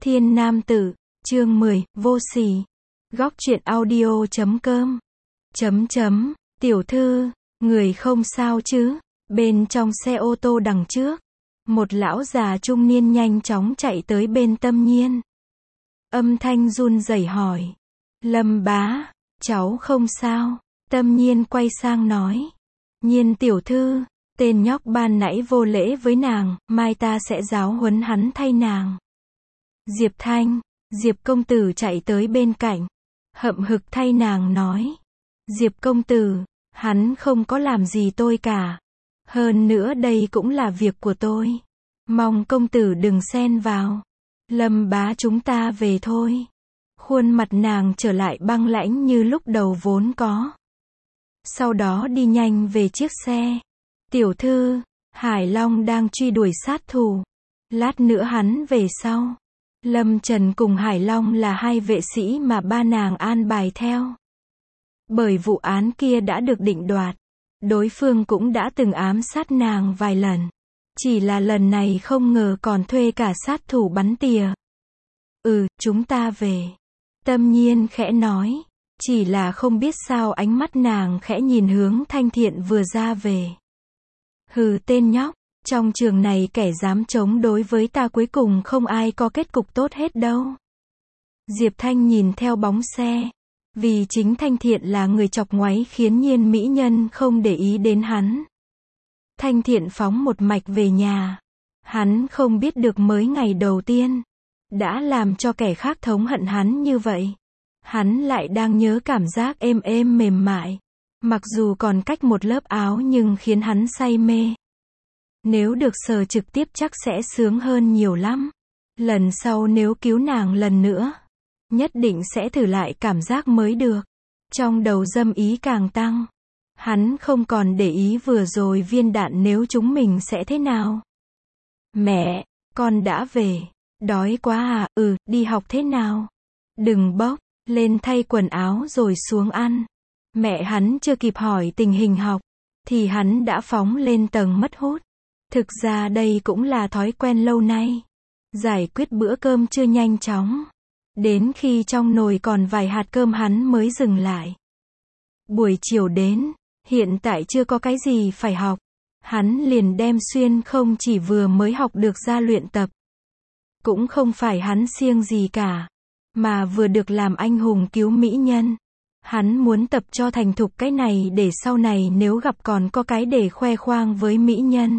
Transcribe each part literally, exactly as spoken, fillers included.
Thiên Nam Tử, chương mười, vô sỉ. Góc truyện audio chấm com. Chấm chấm, tiểu thư, người không sao chứ? Bên trong xe ô tô đằng trước, một lão già trung niên nhanh chóng chạy tới bên Tâm Nhiên. Âm thanh run rẩy hỏi. Lâm bá, cháu không sao. Tâm Nhiên quay sang nói. Nhiên tiểu thư, tên nhóc ban nãy vô lễ với nàng, mai ta sẽ giáo huấn hắn thay nàng. Diệp Thanh, Diệp công tử chạy tới bên cạnh, hậm hực thay nàng nói. Diệp công tử, hắn không có làm gì tôi cả. Hơn nữa đây cũng là việc của tôi. Mong công tử đừng xen vào. Lâm bá chúng ta về thôi. Khuôn mặt nàng trở lại băng lãnh như lúc đầu vốn có. Sau đó đi nhanh về chiếc xe. Tiểu thư, Hải Long đang truy đuổi sát thủ. Lát nữa hắn về sau. Lâm Trần cùng Hải Long là hai vệ sĩ mà ba nàng an bài theo. Bởi vụ án kia đã được định đoạt. Đối phương cũng đã từng ám sát nàng vài lần. Chỉ là lần này không ngờ còn thuê cả sát thủ bắn tỉa. Ừ, chúng ta về. Tâm Nhiên khẽ nói. Chỉ là không biết sao ánh mắt nàng khẽ nhìn hướng Thanh Thiện vừa ra về. Hừ tên nhóc, trong trường này kẻ dám chống đối với ta cuối cùng không ai có kết cục tốt hết đâu. Diệp Thanh nhìn theo bóng xe. Vì chính Thanh Thiện là người chọc ngoáy khiến Nhiên mỹ nhân không để ý đến hắn. Thanh Thiện phóng một mạch về nhà. Hắn không biết được mới ngày đầu tiên đã làm cho kẻ khác thống hận hắn như vậy. Hắn lại đang nhớ cảm giác êm êm mềm mại. Mặc dù còn cách một lớp áo nhưng khiến hắn say mê. Nếu được sờ trực tiếp chắc sẽ sướng hơn nhiều lắm. Lần sau nếu cứu nàng lần nữa, nhất định sẽ thử lại cảm giác mới được. Trong đầu dâm ý càng tăng. Hắn không còn để ý vừa rồi viên đạn nếu chúng mình sẽ thế nào. Mẹ, con đã về. Đói quá à, ừ, đi học thế nào? Đừng bốc, lên thay quần áo rồi xuống ăn. Mẹ hắn chưa kịp hỏi tình hình học, thì hắn đã phóng lên tầng mất hút. Thực ra đây cũng là thói quen lâu nay. Giải quyết bữa cơm trưa nhanh chóng. Đến khi trong nồi còn vài hạt cơm hắn mới dừng lại. Buổi chiều đến, hiện tại chưa có cái gì phải học. Hắn liền đem xuyên không chỉ vừa mới học được ra luyện tập. Cũng không phải hắn siêng gì cả, mà vừa được làm anh hùng cứu mỹ nhân. Hắn muốn tập cho thành thục cái này để sau này nếu gặp còn có cái để khoe khoang với mỹ nhân.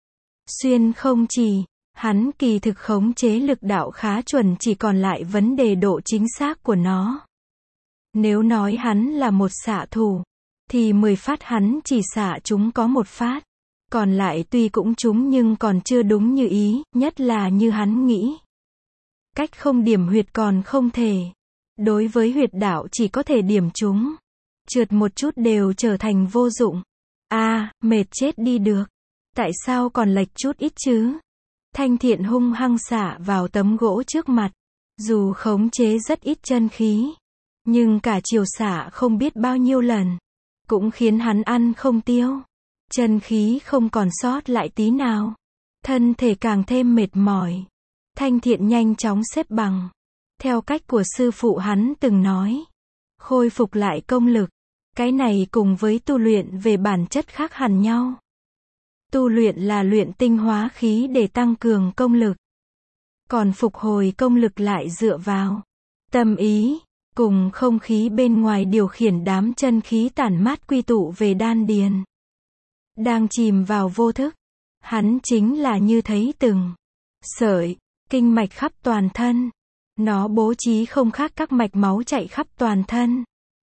Xuyên không chỉ, hắn kỳ thực khống chế lực đạo khá chuẩn, chỉ còn lại vấn đề độ chính xác của nó. Nếu nói hắn là một xạ thủ, thì mười phát hắn chỉ xạ chúng có một phát. Còn lại tuy cũng trúng nhưng còn chưa đúng như ý, nhất là như hắn nghĩ. Cách không điểm huyệt còn không thể. Đối với huyệt đạo chỉ có thể điểm chúng. Trượt một chút đều trở thành vô dụng. A, à, mệt chết đi được. Tại sao còn lệch chút ít chứ? Thanh Thiện hung hăng xả vào tấm gỗ trước mặt. Dù khống chế rất ít chân khí, nhưng cả chiều xả không biết bao nhiêu lần, cũng khiến hắn ăn không tiêu. Chân khí không còn sót lại tí nào. Thân thể càng thêm mệt mỏi. Thanh Thiện nhanh chóng xếp bằng. Theo cách của sư phụ hắn từng nói. Khôi phục lại công lực. Cái này cùng với tu luyện về bản chất khác hẳn nhau. Tu luyện là luyện tinh hóa khí để tăng cường công lực. Còn phục hồi công lực lại dựa vào tâm ý, cùng không khí bên ngoài điều khiển đám chân khí tản mát quy tụ về đan điền. Đang chìm vào vô thức, hắn chính là như thấy từng sợi kinh mạch khắp toàn thân. Nó bố trí không khác các mạch máu chạy khắp toàn thân.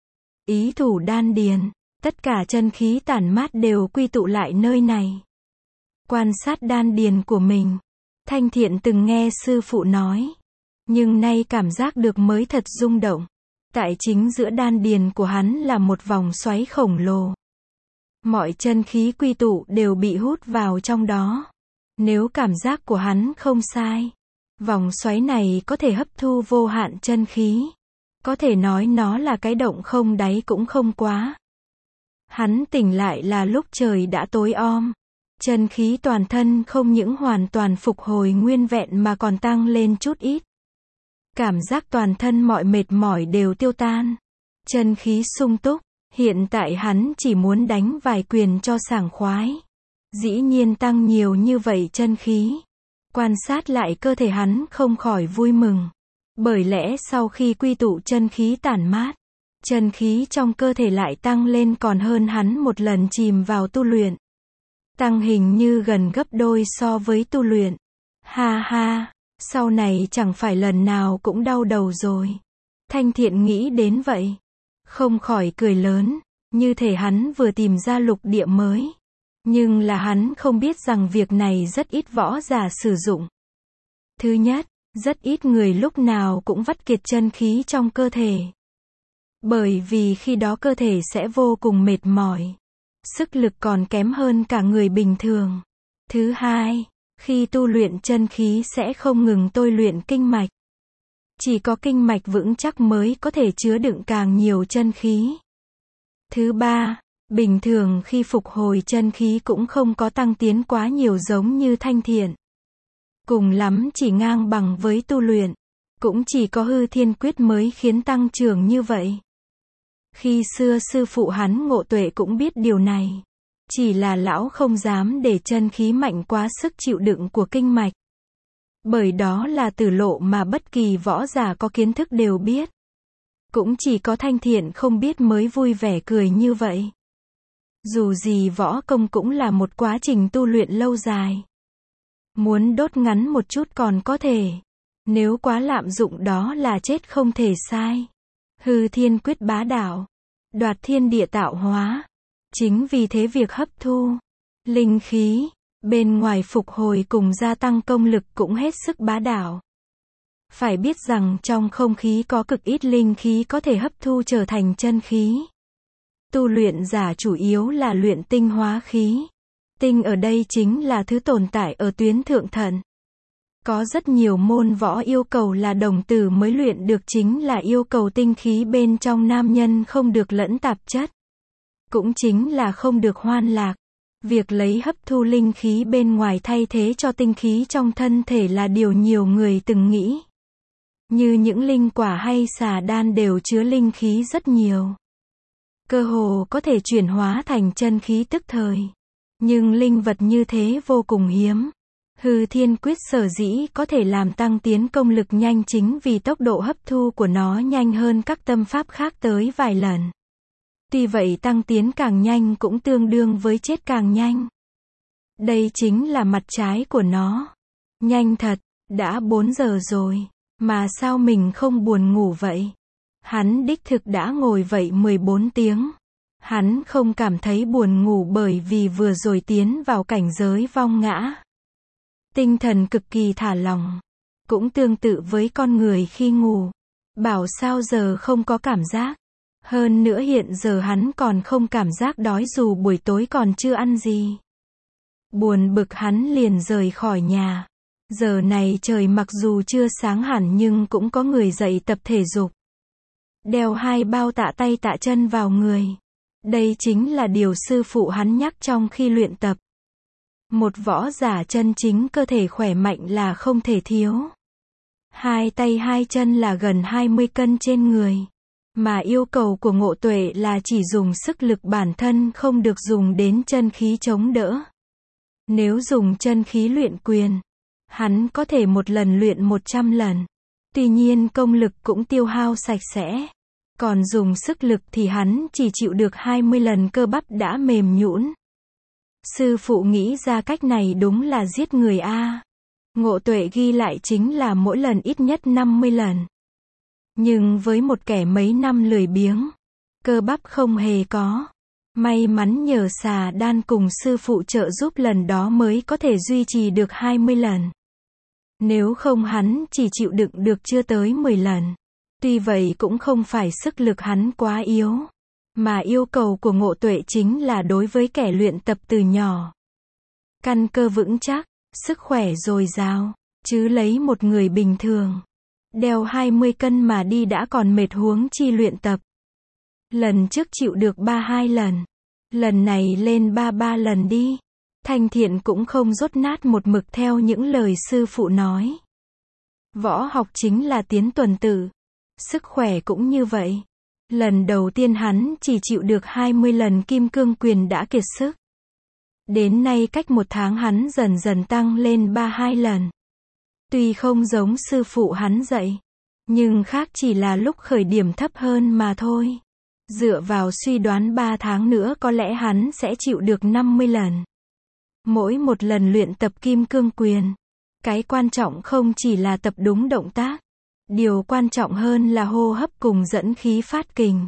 Ý thủ đan điền, tất cả chân khí tản mát đều quy tụ lại nơi này. Quan sát đan điền của mình, Thanh Thiện từng nghe sư phụ nói, nhưng nay cảm giác được mới thật rung động. Tại chính giữa đan điền của hắn là một vòng xoáy khổng lồ. Mọi chân khí quy tụ đều bị hút vào trong đó. Nếu cảm giác của hắn không sai, vòng xoáy này có thể hấp thu vô hạn chân khí. Có thể nói nó là cái động không đáy cũng không quá. Hắn tỉnh lại là lúc trời đã tối om. Chân khí toàn thân không những hoàn toàn phục hồi nguyên vẹn mà còn tăng lên chút ít. Cảm giác toàn thân mọi mệt mỏi đều tiêu tan. Chân khí sung túc. Hiện tại hắn chỉ muốn đánh vài quyền cho sảng khoái. Dĩ nhiên tăng nhiều như vậy chân khí. Quan sát lại cơ thể hắn không khỏi vui mừng. Bởi lẽ sau khi quy tụ chân khí tản mát, chân khí trong cơ thể lại tăng lên còn hơn hắn một lần chìm vào tu luyện. Tăng hình như gần gấp đôi so với tu luyện. Ha ha, sau này chẳng phải lần nào cũng đau đầu rồi. Thanh Thiện nghĩ đến vậy. Không khỏi cười lớn, như thể hắn vừa tìm ra lục địa mới. Nhưng là hắn không biết rằng việc này rất ít võ giả sử dụng. Thứ nhất, rất ít người lúc nào cũng vắt kiệt chân khí trong cơ thể. Bởi vì khi đó cơ thể sẽ vô cùng mệt mỏi. Sức lực còn kém hơn cả người bình thường. Thứ hai, khi tu luyện chân khí sẽ không ngừng tôi luyện kinh mạch. Chỉ có kinh mạch vững chắc mới có thể chứa đựng càng nhiều chân khí. Thứ ba, bình thường khi phục hồi chân khí cũng không có tăng tiến quá nhiều giống như Thanh Thiện. Cùng lắm chỉ ngang bằng với tu luyện. Cũng chỉ có hư thiên quyết mới khiến tăng trưởng như vậy. Khi xưa sư phụ hắn Ngộ Tuệ cũng biết điều này. Chỉ là lão không dám để chân khí mạnh quá sức chịu đựng của kinh mạch. Bởi đó là tử lộ mà bất kỳ võ giả có kiến thức đều biết. Cũng chỉ có Thanh Thiện không biết mới vui vẻ cười như vậy. Dù gì võ công cũng là một quá trình tu luyện lâu dài. Muốn đốt ngắn một chút còn có thể. Nếu quá lạm dụng đó là chết không thể sai. Hư thiên quyết bá đạo. Đoạt thiên địa tạo hóa. Chính vì thế việc hấp thu linh khí bên ngoài phục hồi cùng gia tăng công lực cũng hết sức bá đạo. Phải biết rằng trong không khí có cực ít linh khí có thể hấp thu trở thành chân khí. Tu luyện giả chủ yếu là luyện tinh hóa khí. Tinh ở đây chính là thứ tồn tại ở tuyến thượng thận. Có rất nhiều môn võ yêu cầu là đồng tử mới luyện được, chính là yêu cầu tinh khí bên trong nam nhân không được lẫn tạp chất. Cũng chính là không được hoan lạc. Việc lấy hấp thu linh khí bên ngoài thay thế cho tinh khí trong thân thể là điều nhiều người từng nghĩ. Như những linh quả hay xà đan đều chứa linh khí rất nhiều. Cơ hồ có thể chuyển hóa thành chân khí tức thời. Nhưng linh vật như thế vô cùng hiếm. Hư thiên quyết sở dĩ có thể làm tăng tiến công lực nhanh chính vì tốc độ hấp thu của nó nhanh hơn các tâm pháp khác tới vài lần. Tuy vậy tăng tiến càng nhanh cũng tương đương với chết càng nhanh. Đây chính là mặt trái của nó. Nhanh thật, đã bốn giờ rồi, mà sao mình không buồn ngủ vậy? Hắn đích thực đã ngồi vậy mười bốn tiếng. Hắn không cảm thấy buồn ngủ bởi vì vừa rồi tiến vào cảnh giới vong ngã. Tinh thần cực kỳ thả lỏng. Cũng tương tự với con người khi ngủ. Bảo sao giờ không có cảm giác. Hơn nữa hiện giờ hắn còn không cảm giác đói dù buổi tối còn chưa ăn gì. Buồn bực hắn liền rời khỏi nhà. Giờ này trời mặc dù chưa sáng hẳn nhưng cũng có người dậy tập thể dục. Đeo hai bao tạ tay tạ chân vào người. Đây chính là điều sư phụ hắn nhắc trong khi luyện tập. Một võ giả chân chính cơ thể khỏe mạnh là không thể thiếu. Hai tay hai chân là gần hai mươi cân trên người. Mà yêu cầu của Ngộ Tuệ là chỉ dùng sức lực bản thân không được dùng đến chân khí chống đỡ. Nếu dùng chân khí luyện quyền, hắn có thể một lần luyện một trăm lần. Tuy nhiên công lực cũng tiêu hao sạch sẽ. Còn dùng sức lực thì hắn chỉ chịu được hai mươi lần cơ bắp đã mềm nhũn. Sư phụ nghĩ ra cách này đúng là giết người a. Ngộ Tuệ ghi lại chính là mỗi lần ít nhất năm mươi lần. Nhưng với một kẻ mấy năm lười biếng, cơ bắp không hề có. May mắn nhờ xà đan cùng sư phụ trợ giúp lần đó mới có thể duy trì được hai mươi lần. Nếu không hắn chỉ chịu đựng được chưa tới mười lần. Tuy vậy cũng không phải sức lực hắn quá yếu. Mà yêu cầu của Ngộ Tuệ chính là đối với kẻ luyện tập từ nhỏ. Căn cơ vững chắc, sức khỏe dồi dào, chứ lấy một người bình thường. Đeo hai mươi cân mà đi đã còn mệt huống chi luyện tập. Lần trước chịu được ba hai lần. Lần này lên ba ba lần đi. Thanh Thiện cũng không dốt nát một mực theo những lời sư phụ nói. Võ học chính là tiến tuần tự. Sức khỏe cũng như vậy. Lần đầu tiên hắn chỉ chịu được hai mươi lần kim cương quyền đã kiệt sức. Đến nay cách một tháng hắn dần dần tăng lên ba mươi hai lần. Tuy không giống sư phụ hắn dạy, nhưng khác chỉ là lúc khởi điểm thấp hơn mà thôi. Dựa vào suy đoán ba tháng nữa có lẽ hắn sẽ chịu được năm mươi lần. Mỗi một lần luyện tập kim cương quyền, cái quan trọng không chỉ là tập đúng động tác. Điều quan trọng hơn là hô hấp cùng dẫn khí phát kình.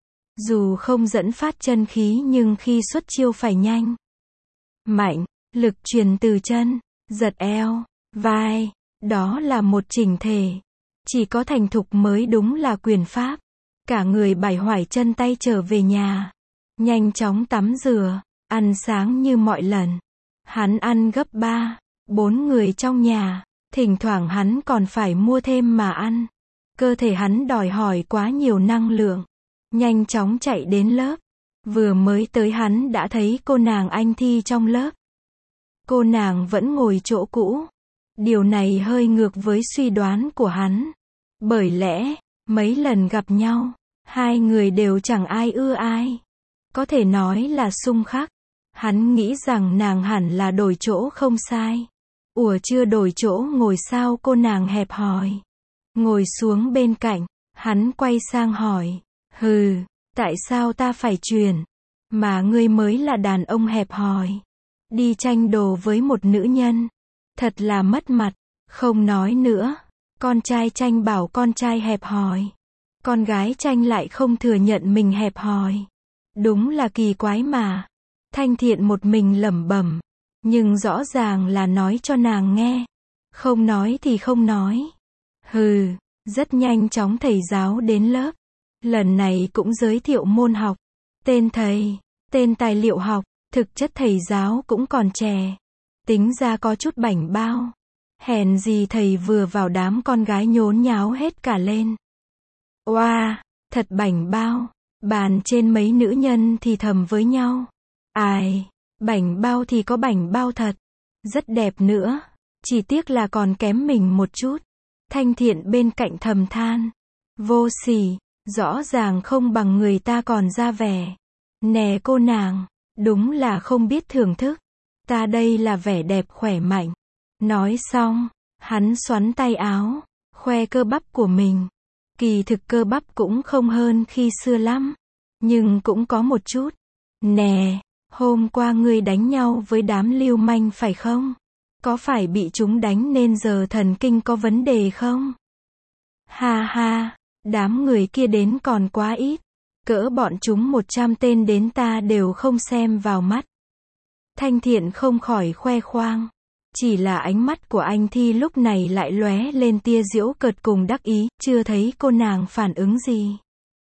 Dù không dẫn phát chân khí nhưng khi xuất chiêu phải nhanh, mạnh, lực truyền từ chân, giật eo, vai, đó là một chỉnh thể. Chỉ có thành thục mới đúng là quyền pháp. Cả người bải hoải chân tay trở về nhà, nhanh chóng tắm rửa, ăn sáng như mọi lần. Hắn ăn gấp ba, bốn người trong nhà, thỉnh thoảng hắn còn phải mua thêm mà ăn. Cơ thể hắn đòi hỏi quá nhiều năng lượng. Nhanh chóng chạy đến lớp. Vừa mới tới hắn đã thấy cô nàng Anh Thi trong lớp. Cô nàng vẫn ngồi chỗ cũ. Điều này hơi ngược với suy đoán của hắn. Bởi lẽ, mấy lần gặp nhau, hai người đều chẳng ai ưa ai. Có thể nói là xung khắc. Hắn nghĩ rằng nàng hẳn là đổi chỗ không sai. Ủa chưa đổi chỗ ngồi sao cô nàng hẹp hòi. Ngồi xuống bên cạnh, hắn quay sang hỏi. Hừ, tại sao ta phải truyền? Mà ngươi mới là đàn ông hẹp hòi. Đi tranh đồ với một nữ nhân. Thật là mất mặt. Không nói nữa. Con trai tranh bảo con trai hẹp hòi. Con gái tranh lại không thừa nhận mình hẹp hòi. Đúng là kỳ quái mà. Thanh Thiện một mình lẩm bẩm. Nhưng rõ ràng là nói cho nàng nghe. Không nói thì không nói. Hừ, rất nhanh chóng thầy giáo đến lớp. Lần này cũng giới thiệu môn học. Tên thầy, tên tài liệu học, thực chất thầy giáo cũng còn trẻ. Tính ra có chút bảnh bao. Hèn gì thầy vừa vào đám con gái nhốn nháo hết cả lên. Oa, wow, thật bảnh bao. Bàn trên mấy nữ nhân thì thầm với nhau. Ai, bảnh bao thì có bảnh bao thật. Rất đẹp nữa. Chỉ tiếc là còn kém mình một chút. Thanh Thiện bên cạnh thầm than. Vô sỉ, rõ ràng không bằng người ta còn ra vẻ. Nè cô nàng, đúng là không biết thưởng thức. Ta đây là vẻ đẹp khỏe mạnh. Nói xong, hắn xoắn tay áo, khoe cơ bắp của mình. Kỳ thực cơ bắp cũng không hơn khi xưa lắm. Nhưng cũng có một chút. Nè, hôm qua ngươi đánh nhau với đám lưu manh phải không? Có phải bị chúng đánh nên giờ thần kinh có vấn đề không? Ha ha, đám người kia đến còn quá ít. Cỡ bọn chúng một trăm tên đến ta đều không xem vào mắt. Thanh Thiện không khỏi khoe khoang. Chỉ là ánh mắt của anh Thi lúc này lại lóe lên tia giễu cợt cùng đắc ý, chưa thấy cô nàng phản ứng gì.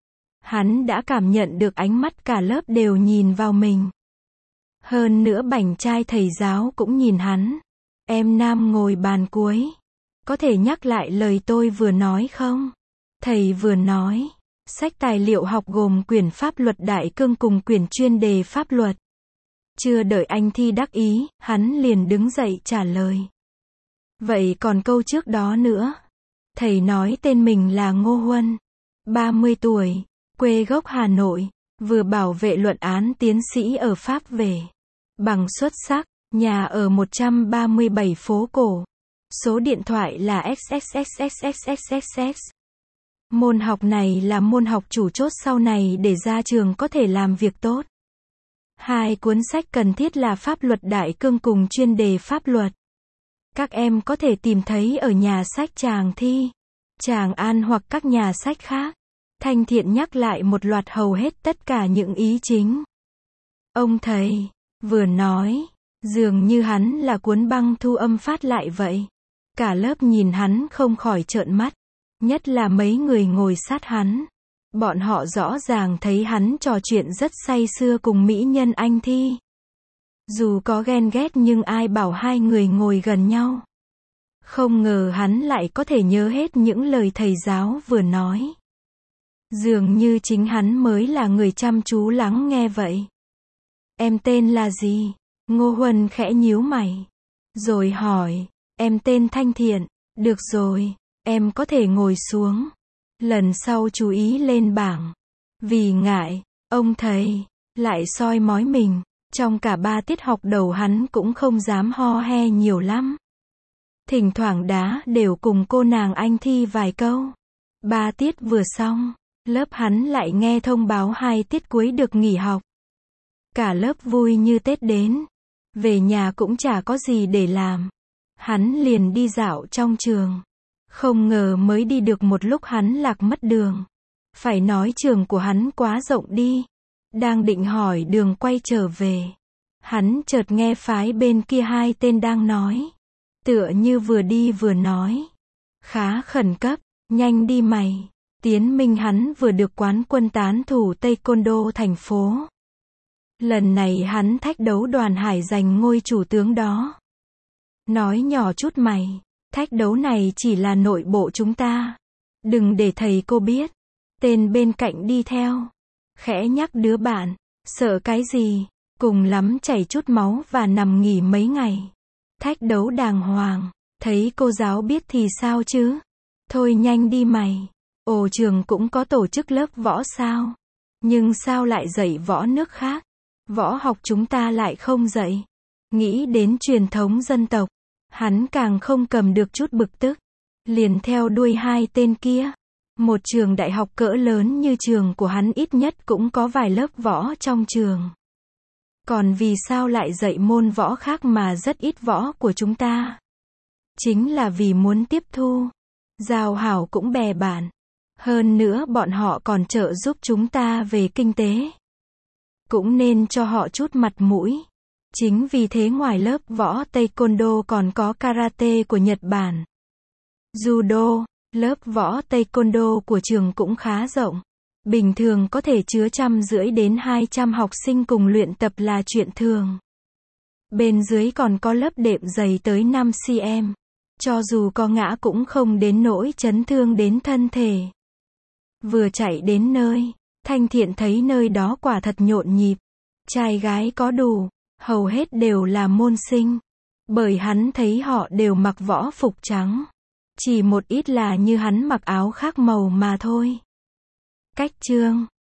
Hắn đã cảm nhận được ánh mắt cả lớp đều nhìn vào mình. Hơn nữa bảnh trai thầy giáo cũng nhìn hắn. Em nam ngồi bàn cuối. Có thể nhắc lại lời tôi vừa nói không? Thầy vừa nói. Sách tài liệu học gồm quyển pháp luật đại cương cùng quyển chuyên đề pháp luật. Chưa đợi anh Thi đắc ý, hắn liền đứng dậy trả lời. Vậy còn câu trước đó nữa. Thầy nói tên mình là Ngô Huân. ba mươi tuổi. Quê gốc Hà Nội. Vừa bảo vệ luận án tiến sĩ ở Pháp về. Bằng xuất sắc. Nhà ở một trăm ba mươi bảy phố cổ. Số điện thoại là x x x x x x x x. Môn học này là môn học chủ chốt sau này để ra trường có thể làm việc tốt. Hai cuốn sách cần thiết là Pháp luật đại cương cùng chuyên đề pháp luật. Các em có thể tìm thấy ở nhà sách Tràng Thi, Tràng An hoặc các nhà sách khác. Thanh Thiện nhắc lại một loạt hầu hết tất cả những ý chính. Ông thầy, vừa nói, dường như hắn là cuốn băng thu âm phát lại vậy. Cả lớp nhìn hắn không khỏi trợn mắt. Nhất là mấy người ngồi sát hắn. Bọn họ rõ ràng thấy hắn trò chuyện rất say sưa cùng mỹ nhân Anh Thi. Dù có ghen ghét nhưng ai bảo hai người ngồi gần nhau. Không ngờ hắn lại có thể nhớ hết những lời thầy giáo vừa nói. Dường như chính hắn mới là người chăm chú lắng nghe vậy. Em tên là gì? Ngô Huân khẽ nhíu mày. Rồi hỏi, em tên Thanh Thiện. Được rồi, Em có thể ngồi xuống. Lần sau chú ý lên bảng. Vì ngại, ông thầy lại soi mói mình. Trong cả ba tiết học đầu hắn cũng không dám ho he nhiều lắm. Thỉnh thoảng đá đều cùng cô nàng Anh thi vài câu. Ba tiết vừa xong, lớp hắn lại nghe thông báo hai tiết cuối được nghỉ học. Cả lớp vui như Tết đến. Về nhà cũng chả có gì để làm. Hắn liền đi dạo trong trường. Không ngờ mới đi được một lúc hắn lạc mất đường. Phải nói trường của hắn quá rộng đi. Đang định hỏi đường quay trở về. Hắn chợt nghe phái bên kia hai tên đang nói. Tựa như vừa đi vừa nói. Khá khẩn cấp, nhanh đi mày. Tiến minh hắn vừa được quán quân tán thủ Taekwondo thành phố. Lần này hắn thách đấu đoàn hải giành ngôi chủ tướng đó. Nói nhỏ chút mày. Thách đấu này chỉ là nội bộ chúng ta. Đừng để thầy cô biết. Tên bên cạnh đi theo. Khẽ nhắc đứa bạn. Sợ cái gì? Cùng lắm chảy chút máu và nằm nghỉ mấy ngày. Thách đấu đàng hoàng. Thấy cô giáo biết thì sao chứ? Thôi nhanh đi mày. Ồ, trường cũng có tổ chức lớp võ sao? Nhưng sao lại dạy võ nước khác? Võ học chúng ta lại không dạy. Nghĩ đến truyền thống dân tộc. Hắn càng không cầm được chút bực tức. Liền theo đuôi hai tên kia. Một trường đại học cỡ lớn như trường của hắn ít nhất cũng có vài lớp võ trong trường. Còn vì sao lại dạy môn võ khác mà rất ít võ của chúng ta? Chính là vì muốn tiếp thu. Giao hảo cũng bè bạn. Hơn nữa bọn họ còn trợ giúp chúng ta về kinh tế. Cũng nên cho họ chút mặt mũi. Chính vì thế ngoài lớp võ Taekwondo còn có karate của Nhật Bản. Judo, lớp võ Taekwondo của trường cũng khá rộng. Bình thường có thể chứa trăm rưỡi đến hai trăm học sinh cùng luyện tập là chuyện thường. Bên dưới còn có lớp đệm dày tới năm xăng-ti-mét. Cho dù có ngã cũng không đến nỗi chấn thương đến thân thể. Vừa chạy đến nơi, Thanh Thiện thấy nơi đó quả thật nhộn nhịp. Trai gái có đủ, hầu hết đều là môn sinh. Bởi hắn thấy họ đều mặc võ phục trắng. Chỉ một ít là như hắn mặc áo khác màu mà thôi. Cách chương